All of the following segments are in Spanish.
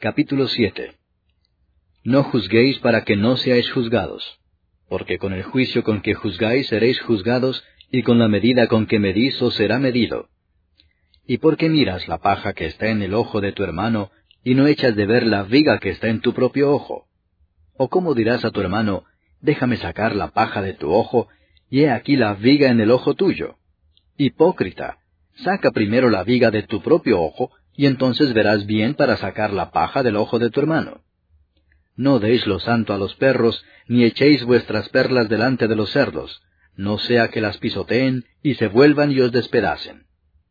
Capítulo 7. No juzguéis para que no seáis juzgados, porque con el juicio con que juzgáis seréis juzgados, y con la medida con que medís os será medido. ¿Y por qué miras la paja que está en el ojo de tu hermano, y no echas de ver la viga que está en tu propio ojo? ¿O cómo dirás a tu hermano, déjame sacar la paja de tu ojo, y he aquí la viga en el ojo tuyo? Hipócrita, saca primero la viga de tu propio ojo, y entonces verás bien para sacar la paja del ojo de tu hermano. No deis lo santo a los perros, ni echéis vuestras perlas delante de los cerdos, no sea que las pisoteen, y se vuelvan y os despedacen.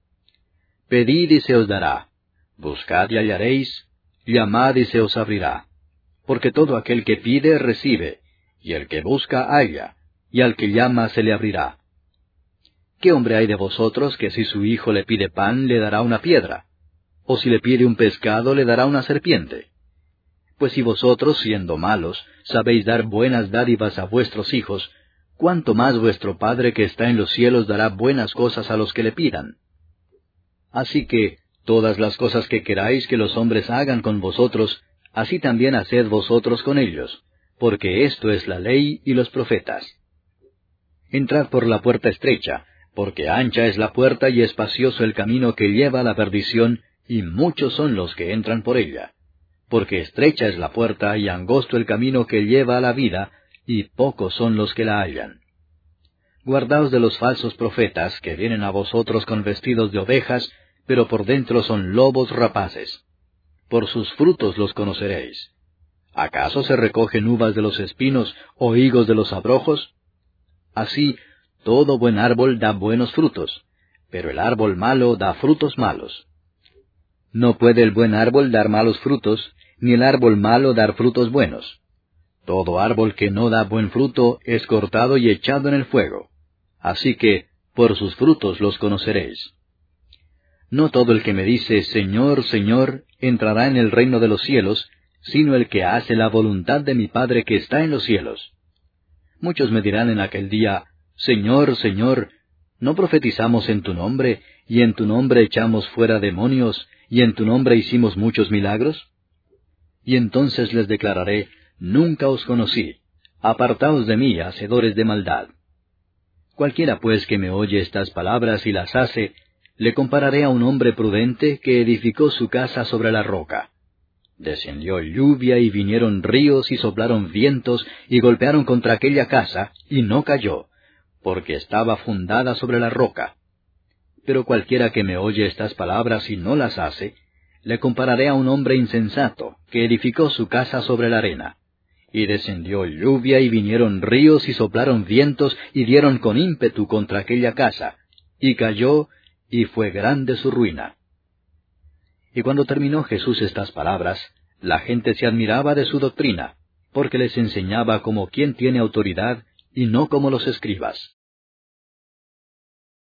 Pedid y se os dará, buscad y hallaréis, llamad y se os abrirá. Porque todo aquel que pide, recibe, y el que busca, halla, y al que llama se le abrirá. ¿Qué hombre hay de vosotros que si su hijo le pide pan, le dará una piedra? ¿O si le pide un pescado, le dará una serpiente? Pues si vosotros, siendo malos, sabéis dar buenas dádivas a vuestros hijos, ¿cuánto más vuestro Padre que está en los cielos dará buenas cosas a los que le pidan? Así que, todas las cosas que queráis que los hombres hagan con vosotros, así también haced vosotros con ellos, porque esto es la ley y los profetas. Entrad por la puerta estrecha, porque ancha es la puerta y espacioso el camino que lleva a la perdición, y muchos son los que entran por ella. Porque estrecha es la puerta y angosto el camino que lleva a la vida, y pocos son los que la hallan. Guardaos de los falsos profetas, que vienen a vosotros con vestidos de ovejas, pero por dentro son lobos rapaces. Por sus frutos los conoceréis. ¿Acaso se recogen uvas de los espinos o higos de los abrojos? Así, todo buen árbol da buenos frutos, pero el árbol malo da frutos malos. No puede el buen árbol dar malos frutos, ni el árbol malo dar frutos buenos. Todo árbol que no da buen fruto es cortado y echado en el fuego. Así que, por sus frutos los conoceréis. No todo el que me dice, Señor, Señor, entrará en el reino de los cielos, sino el que hace la voluntad de mi Padre que está en los cielos. Muchos me dirán en aquel día, Señor, Señor, ¿no profetizamos en tu nombre, y en tu nombre echamos fuera demonios, y en tu nombre hicimos muchos milagros? Y entonces les declararé, nunca os conocí, apartaos de mí, hacedores de maldad. Cualquiera pues que me oye estas palabras y las hace, le compararé a un hombre prudente que edificó su casa sobre la roca. Descendió lluvia y vinieron ríos y soplaron vientos y golpearon contra aquella casa, y no cayó, porque estaba fundada sobre la roca. Pero cualquiera que me oye estas palabras y no las hace, le compararé a un hombre insensato, que edificó su casa sobre la arena. Y descendió lluvia y vinieron ríos y soplaron vientos y dieron con ímpetu contra aquella casa, y cayó, y fue grande su ruina. Y cuando terminó Jesús estas palabras, la gente se admiraba de su doctrina, porque les enseñaba como quien tiene autoridad, y no como los escribas.